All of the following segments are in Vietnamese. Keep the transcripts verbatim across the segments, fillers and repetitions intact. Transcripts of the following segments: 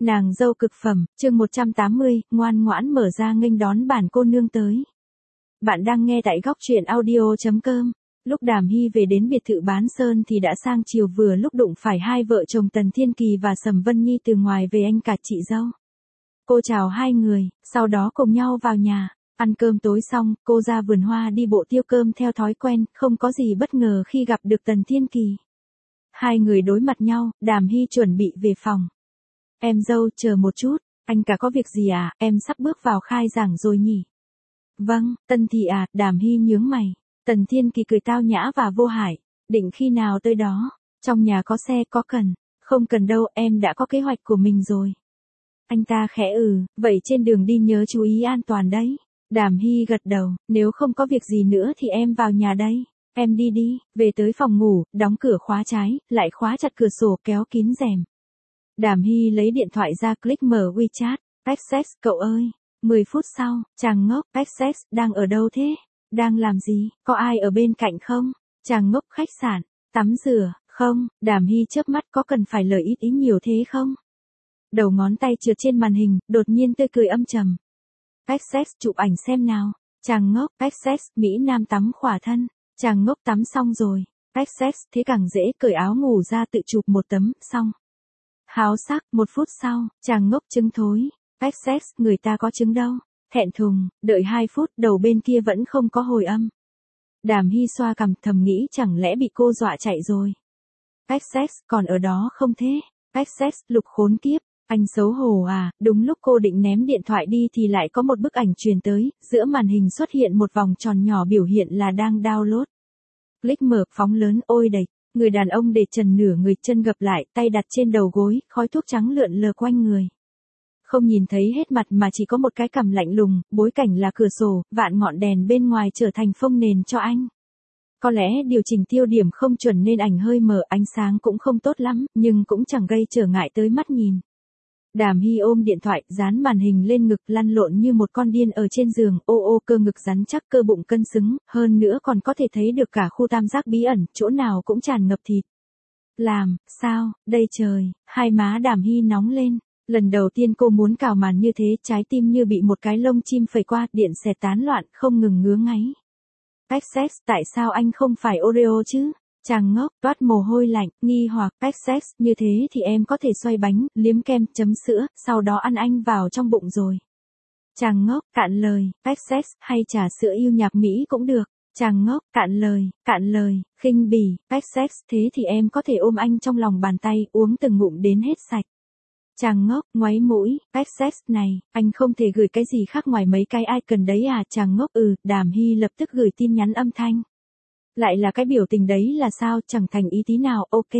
Nàng dâu cực phẩm, chương một trăm tám mươi, ngoan ngoãn mở ra nghênh đón bản cô nương tới. Bạn đang nghe tại góc truyện audio chấm com. Lúc Đàm Hy về đến biệt thự Bán Sơn thì đã sang chiều, vừa lúc đụng phải hai vợ chồng Tần Thiên Kỳ và Sầm Vân Nhi từ ngoài về anh cả chị dâu. Cô chào hai người, sau đó cùng nhau vào nhà. Ăn cơm tối xong, cô ra vườn hoa đi bộ tiêu cơm theo thói quen, không có gì bất ngờ khi gặp được Tần Thiên Kỳ. Hai người đối mặt nhau, Đàm Hy chuẩn bị về phòng. Em dâu, chờ một chút, anh cả có việc gì à, em sắp bước vào khai giảng rồi nhỉ? Vâng, Tân Thị à, Đàm Hy nhướng mày. Tần Thiên Kỳ cười tao nhã và vô hại, định khi nào tới đó, trong nhà có xe có cần, không cần đâu, em đã có kế hoạch của mình rồi. Anh ta khẽ ừ, vậy trên đường đi nhớ chú ý an toàn đấy. Đàm Hy gật đầu, nếu không có việc gì nữa thì em vào nhà đây. Em đi đi, về tới phòng ngủ, đóng cửa khóa trái, lại khóa chặt cửa sổ kéo kín rèm. Đàm Hy lấy điện thoại ra click mở WeChat, Access, cậu ơi. mười phút sau, chàng ngốc, Access, đang ở đâu thế? Đang làm gì? Có ai ở bên cạnh không? Chàng ngốc, khách sạn, tắm rửa, không? Đàm Hy chớp mắt, có cần phải lời ít ý nhiều thế không? Đầu ngón tay trượt trên màn hình, đột nhiên tươi cười âm trầm. Access, chụp ảnh xem nào. Chàng ngốc, Access, Mỹ Nam tắm khỏa thân. Chàng ngốc, tắm xong rồi. Access, thế càng dễ, cởi áo ngủ ra tự chụp một tấm, xong. Háo sắc, một phút sau, chàng ngốc, trứng thối. Access, người ta có trứng đâu. Thẹn thùng, đợi hai phút, đầu bên kia vẫn không có hồi âm. Đàm Hy xoa cằm, thầm nghĩ chẳng lẽ bị cô dọa chạy rồi. Access, còn ở đó không thế? Access, lục khốn kiếp, anh xấu hổ à, đúng lúc cô định ném điện thoại đi thì lại có một bức ảnh truyền tới, giữa màn hình xuất hiện một vòng tròn nhỏ biểu hiện là đang download. Click mở, phóng lớn, ôi đệch. Người đàn ông để trần nửa người, chân gập lại, tay đặt trên đầu gối, khói thuốc trắng lượn lờ quanh người. Không nhìn thấy hết mặt mà chỉ có một cái cằm lạnh lùng, bối cảnh là cửa sổ, vạn ngọn đèn bên ngoài trở thành phông nền cho anh. Có lẽ điều chỉnh tiêu điểm không chuẩn nên ảnh hơi mờ, ánh sáng cũng không tốt lắm, nhưng cũng chẳng gây trở ngại tới mắt nhìn. Đàm Hy ôm điện thoại, dán màn hình lên ngực, lăn lộn như một con điên ở trên giường, ô ô cơ ngực rắn chắc, cơ bụng cân xứng, hơn nữa còn có thể thấy được cả khu tam giác bí ẩn, chỗ nào cũng tràn ngập thịt. Làm, sao, đây trời, hai má Đàm Hy nóng lên. Lần đầu tiên cô muốn cào màn như thế, trái tim như bị một cái lông chim phẩy qua, điện xẹt tán loạn, không ngừng ngứa ngáy. Access, tại sao anh không phải Oreo chứ? Chàng ngốc, toát mồ hôi lạnh, nghi hoặc, Access, như thế thì em có thể xoay bánh, liếm kem, chấm sữa, sau đó ăn anh vào trong bụng rồi. Chàng ngốc, cạn lời, Access, hay trà sữa yêu nhạc Mỹ cũng được. Chàng ngốc, cạn lời, cạn lời, khinh bỉ, Access, thế thì em có thể ôm anh trong lòng bàn tay, uống từng ngụm đến hết sạch. Chàng ngốc, ngoáy mũi, Access, này, anh không thể gửi cái gì khác ngoài mấy cái icon đấy à? Chàng ngốc, ừ, Đàm Hy lập tức gửi tin nhắn âm thanh. Lại là cái biểu tình đấy là sao, chẳng thành ý tí nào, ok.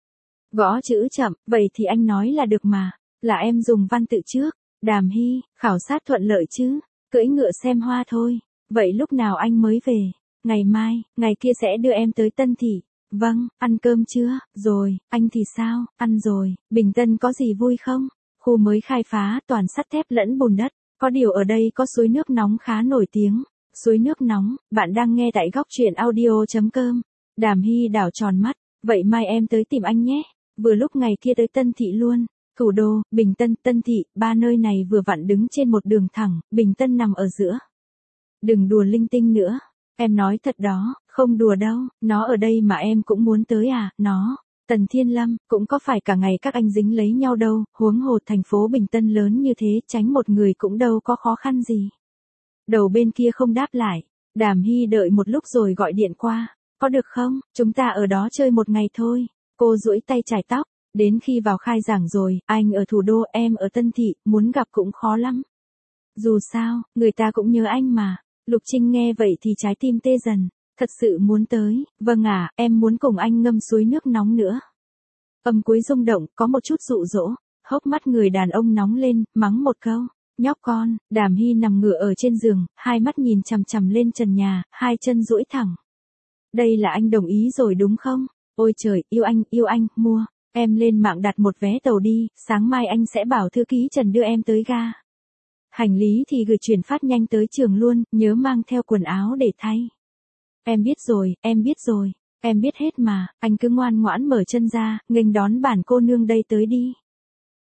Gõ chữ chậm, vậy thì anh nói là được mà, là em dùng văn tự trước. Đàm Hy, khảo sát thuận lợi chứ, cưỡi ngựa xem hoa thôi, vậy lúc nào anh mới về? Ngày mai, ngày kia sẽ đưa em tới Tân Thị. Vâng, ăn cơm chưa? Rồi, anh thì sao? Ăn rồi. Bình Tân có gì vui không? Khu mới khai phá, toàn sắt thép lẫn bùn đất. Có điều ở đây có suối nước nóng khá nổi tiếng. Suối nước nóng, bạn đang nghe tại góc truyện audio chấm com. Đàm Hy đảo tròn mắt. Vậy mai em tới tìm anh nhé. Vừa lúc ngày kia tới Tân Thị luôn. Thủ đô, Bình Tân, Tân Thị, ba nơi này vừa vặn đứng trên một đường thẳng, Bình Tân nằm ở giữa. Đừng đùa linh tinh nữa. Em nói thật đó, không đùa đâu, nó ở đây mà em cũng muốn tới à, nó. Tần Thiên Lâm, cũng có phải cả ngày các anh dính lấy nhau đâu, huống hồ thành phố Bình Tân lớn như thế, tránh một người cũng đâu có khó khăn gì. Đầu bên kia không đáp lại, Đàm Hy đợi một lúc rồi gọi điện qua, có được không, chúng ta ở đó chơi một ngày thôi. Cô duỗi tay chải tóc, đến khi vào khai giảng rồi, anh ở thủ đô, em ở Tân Thị, muốn gặp cũng khó lắm. Dù sao, người ta cũng nhớ anh mà. Lục Trinh nghe vậy thì trái tim tê dần, thật sự muốn tới, vâng à, em muốn cùng anh ngâm suối nước nóng nữa. Âm cuối rung động, có một chút dụ dỗ, hốc mắt người đàn ông nóng lên, mắng một câu, nhóc con. Đàm Hy nằm ngửa ở trên giường, hai mắt nhìn chằm chằm lên trần nhà, hai chân duỗi thẳng. Đây là anh đồng ý rồi đúng không? Ôi trời, yêu anh, yêu anh, mua, em lên mạng đặt một vé tàu đi, sáng mai anh sẽ bảo thư ký Trần đưa em tới ga. Hành lý thì gửi chuyển phát nhanh tới trường luôn, nhớ mang theo quần áo để thay. Em biết rồi, em biết rồi, em biết hết mà, anh cứ ngoan ngoãn mở chân ra, nghênh đón bản cô nương đây tới đi.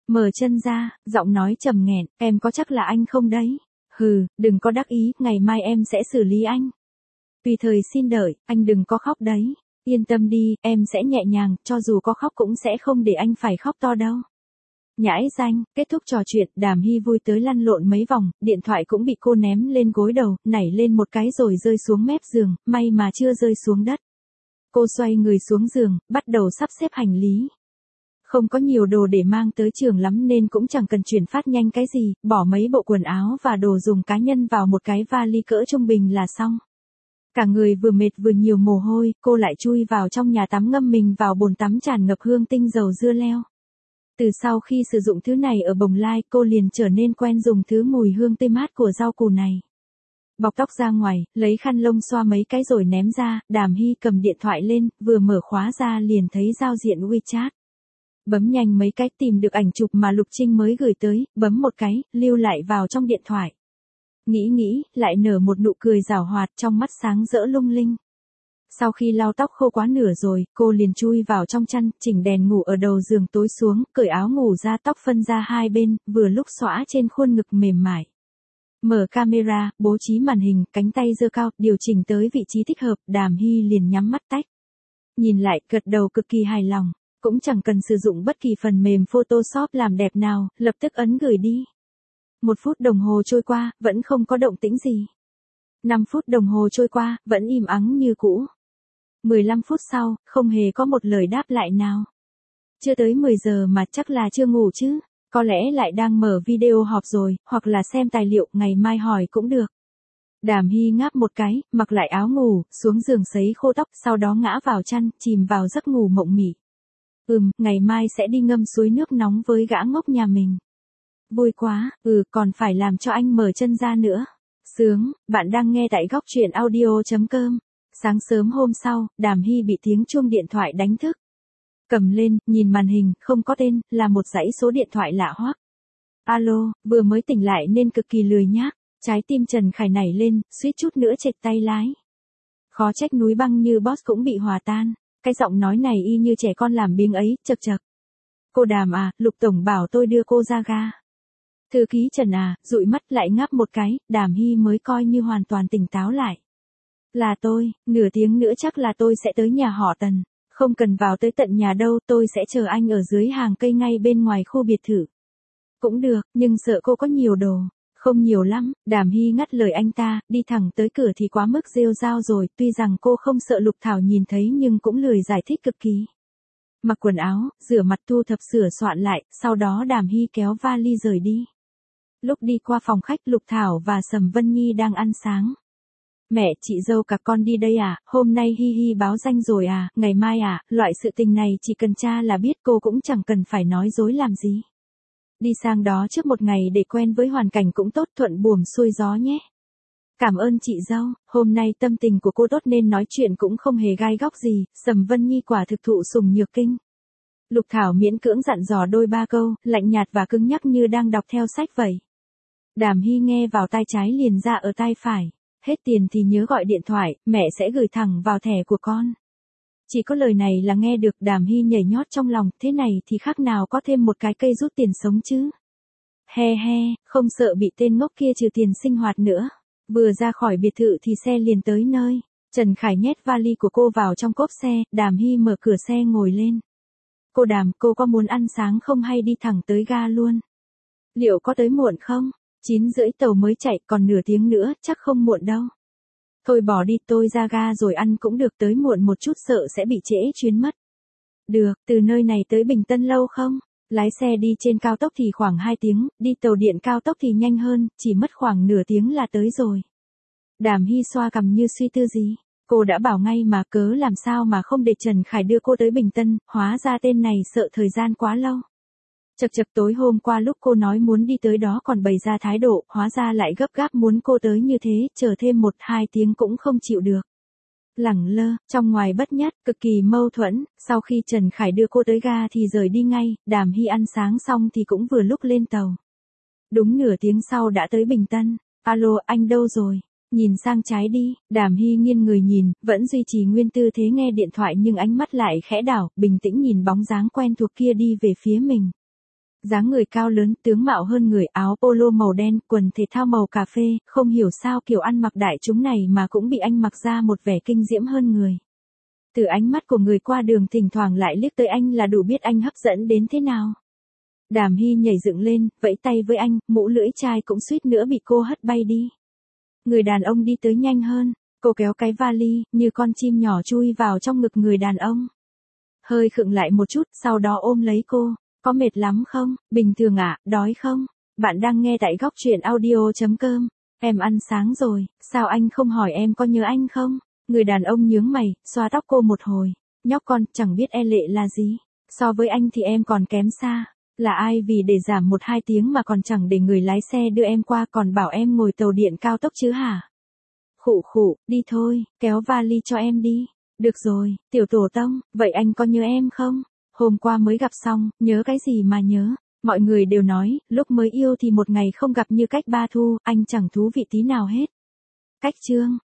Mở chân ra, giọng nói trầm nghẹn, em có chắc là anh không đấy? Hừ, đừng có đắc ý, ngày mai em sẽ xử lý anh. Tùy thời xin đợi, anh đừng có khóc đấy. Yên tâm đi, em sẽ nhẹ nhàng, cho dù có khóc cũng sẽ không để anh phải khóc to đâu. Nhãi danh, kết thúc trò chuyện, Đàm Hy vui tới lăn lộn mấy vòng, điện thoại cũng bị cô ném lên gối đầu, nảy lên một cái rồi rơi xuống mép giường, may mà chưa rơi xuống đất. Cô xoay người xuống giường, bắt đầu sắp xếp hành lý. Không có nhiều đồ để mang tới trường lắm nên cũng chẳng cần chuyển phát nhanh cái gì, bỏ mấy bộ quần áo và đồ dùng cá nhân vào một cái vali cỡ trung bình là xong. Cả người vừa mệt vừa nhiều mồ hôi, cô lại chui vào trong nhà tắm ngâm mình vào bồn tắm tràn ngập hương tinh dầu dưa leo. Từ sau khi sử dụng thứ này ở Bồng Lai, cô liền trở nên quen dùng thứ mùi hương tươi mát của rau củ này. Bọc tóc ra ngoài, lấy khăn lông xoa mấy cái rồi ném ra, Đàm Hy cầm điện thoại lên, vừa mở khóa ra liền thấy giao diện WeChat. Bấm nhanh mấy cái tìm được ảnh chụp mà Lục Trinh mới gửi tới, bấm một cái, lưu lại vào trong điện thoại. Nghĩ nghĩ, lại nở một nụ cười giảo hoạt, trong mắt sáng rỡ lung linh. Sau khi lau tóc khô quá nửa rồi, cô liền chui vào trong chăn, chỉnh đèn ngủ ở đầu giường tối xuống, cởi áo ngủ ra, tóc phân ra hai bên, vừa lúc xõa trên khuôn ngực mềm mại. Mở camera, bố trí màn hình, cánh tay giơ cao, điều chỉnh tới vị trí thích hợp, Đàm Hy liền nhắm mắt tách. Nhìn lại, gật đầu cực kỳ hài lòng, cũng chẳng cần sử dụng bất kỳ phần mềm Photoshop làm đẹp nào, lập tức ấn gửi đi. Một phút đồng hồ trôi qua, vẫn không có động tĩnh gì. Năm phút đồng hồ trôi qua, vẫn im ắng như cũ. mười lăm phút sau, không hề có một lời đáp lại nào. Chưa tới mười giờ mà chắc là chưa ngủ chứ, có lẽ lại đang mở video họp rồi, hoặc là xem tài liệu, ngày mai hỏi cũng được. Đàm Hy ngáp một cái, mặc lại áo ngủ, xuống giường sấy khô tóc, sau đó ngã vào chăn, chìm vào giấc ngủ mộng mị. Ừm, ngày mai sẽ đi ngâm suối nước nóng với gã ngốc nhà mình. Vui quá, ừ, còn phải làm cho anh mở chân ra nữa. Sướng, bạn đang nghe tại góc truyện audio chấm com. Sáng sớm hôm sau, Đàm Hy bị tiếng chuông điện thoại đánh thức. Cầm lên, nhìn màn hình, không có tên, là một dãy số điện thoại lạ hoắc. Alo, vừa mới tỉnh lại nên cực kỳ lười nhác, trái tim Trần Khải nảy lên, suýt chút nữa trệt tay lái. Khó trách núi băng như boss cũng bị hòa tan, cái giọng nói này y như trẻ con làm biếng ấy, chậc chậc. Cô Đàm à, Lục Tổng bảo tôi đưa cô ra ga. Thư ký Trần à, dụi mắt lại ngáp một cái, Đàm Hy mới coi như hoàn toàn tỉnh táo lại. Là tôi, nửa tiếng nữa chắc là tôi sẽ tới nhà họ Tần, không cần vào tới tận nhà đâu, tôi sẽ chờ anh ở dưới hàng cây ngay bên ngoài khu biệt thự. Cũng được, nhưng sợ cô có nhiều đồ. Không nhiều lắm, Đàm Hy ngắt lời anh ta, đi thẳng tới cửa thì quá mức rêu rao rồi, tuy rằng cô không sợ Lục Thảo nhìn thấy nhưng cũng lười giải thích cực kỳ. Mặc quần áo, rửa mặt thu thập sửa soạn lại, sau đó Đàm Hy kéo vali rời đi. Lúc đi qua phòng khách Lục Thảo và Sầm Vân Nhi đang ăn sáng. Mẹ, chị dâu cả con đi đây à, hôm nay Hi Hi báo danh rồi à, ngày mai à, loại sự tình này chỉ cần cha là biết, cô cũng chẳng cần phải nói dối làm gì. Đi sang đó trước một ngày để quen với hoàn cảnh cũng tốt, thuận buồm xuôi gió nhé. Cảm ơn chị dâu, hôm nay tâm tình của cô tốt nên nói chuyện cũng không hề gai góc gì, Sầm Vân Nhi quả thực thụ sủng nhược kinh. Lục Thảo miễn cưỡng dặn dò đôi ba câu, lạnh nhạt và cứng nhắc như đang đọc theo sách vậy. Đàm Hy nghe vào tai trái liền ra ở tai phải. Hết tiền thì nhớ gọi điện thoại, mẹ sẽ gửi thẳng vào thẻ của con. Chỉ có lời này là nghe được, Đàm Hy nhảy nhót trong lòng, thế này thì khác nào có thêm một cái cây rút tiền sống chứ. He he, không sợ bị tên ngốc kia trừ tiền sinh hoạt nữa. Vừa ra khỏi biệt thự thì xe liền tới nơi. Trần Khải nhét vali của cô vào trong cốp xe, Đàm Hy mở cửa xe ngồi lên. Cô Đàm, cô có muốn ăn sáng không hay đi thẳng tới ga luôn? Liệu có tới muộn không? chín rưỡi tàu mới chạy, còn nửa tiếng nữa, chắc không muộn đâu. Thôi bỏ đi, tôi ra ga rồi ăn cũng được, tới muộn một chút sợ sẽ bị trễ chuyến mất. Được, từ nơi này tới Bình Tân lâu không? Lái xe đi trên cao tốc thì khoảng hai tiếng, đi tàu điện cao tốc thì nhanh hơn, chỉ mất khoảng nửa tiếng là tới rồi. Đàm Hy xoa cằm như suy tư gì. Cô đã bảo ngay mà, cớ làm sao mà không để Trần Khải đưa cô tới Bình Tân, hóa ra tên này sợ thời gian quá lâu. Chật chật, tối hôm qua lúc cô nói muốn đi tới đó còn bày ra thái độ, hóa ra lại gấp gáp muốn cô tới như thế, chờ thêm một hai tiếng cũng không chịu được. Lẳng lơ, trong ngoài bất nhất, cực kỳ mâu thuẫn, sau khi Trần Khải đưa cô tới ga thì rời đi ngay, Đàm Hy ăn sáng xong thì cũng vừa lúc lên tàu. Đúng nửa tiếng sau đã tới Bình Tân. Alo, anh đâu rồi? Nhìn sang trái đi, Đàm Hy nghiêng người nhìn, vẫn duy trì nguyên tư thế nghe điện thoại nhưng ánh mắt lại khẽ đảo, bình tĩnh nhìn bóng dáng quen thuộc kia đi về phía mình. Dáng người cao lớn, tướng mạo hơn người, áo polo màu đen, quần thể thao màu cà phê, không hiểu sao kiểu ăn mặc đại chúng này mà cũng bị anh mặc ra một vẻ kinh diễm hơn người. Từ ánh mắt của người qua đường thỉnh thoảng lại liếc tới anh là đủ biết anh hấp dẫn đến thế nào. Đàm Hy nhảy dựng lên, vẫy tay với anh, mũ lưỡi chai cũng suýt nữa bị cô hất bay đi. Người đàn ông đi tới nhanh hơn, cô kéo cái vali, như con chim nhỏ chui vào trong ngực người đàn ông. Hơi khựng lại một chút, sau đó ôm lấy cô. Có mệt lắm không? Bình thường ạ, à, đói không? Bạn đang nghe tại góc truyện audio chấm com. Em ăn sáng rồi, sao anh không hỏi em có nhớ anh không? Người đàn ông nhướng mày, xoa tóc cô một hồi. Nhóc con, chẳng biết e lệ là gì. So với anh thì em còn kém xa. Là ai vì để giảm một hai tiếng mà còn chẳng để người lái xe đưa em qua còn bảo em ngồi tàu điện cao tốc chứ hả? Khụ khụ, đi thôi, kéo vali cho em đi. Được rồi, tiểu tổ tông, vậy anh có nhớ em không? Hôm qua mới gặp xong, nhớ cái gì mà nhớ? Mọi người đều nói, lúc mới yêu thì một ngày không gặp như cách ba thu, anh chẳng thú vị tí nào hết. Cách chương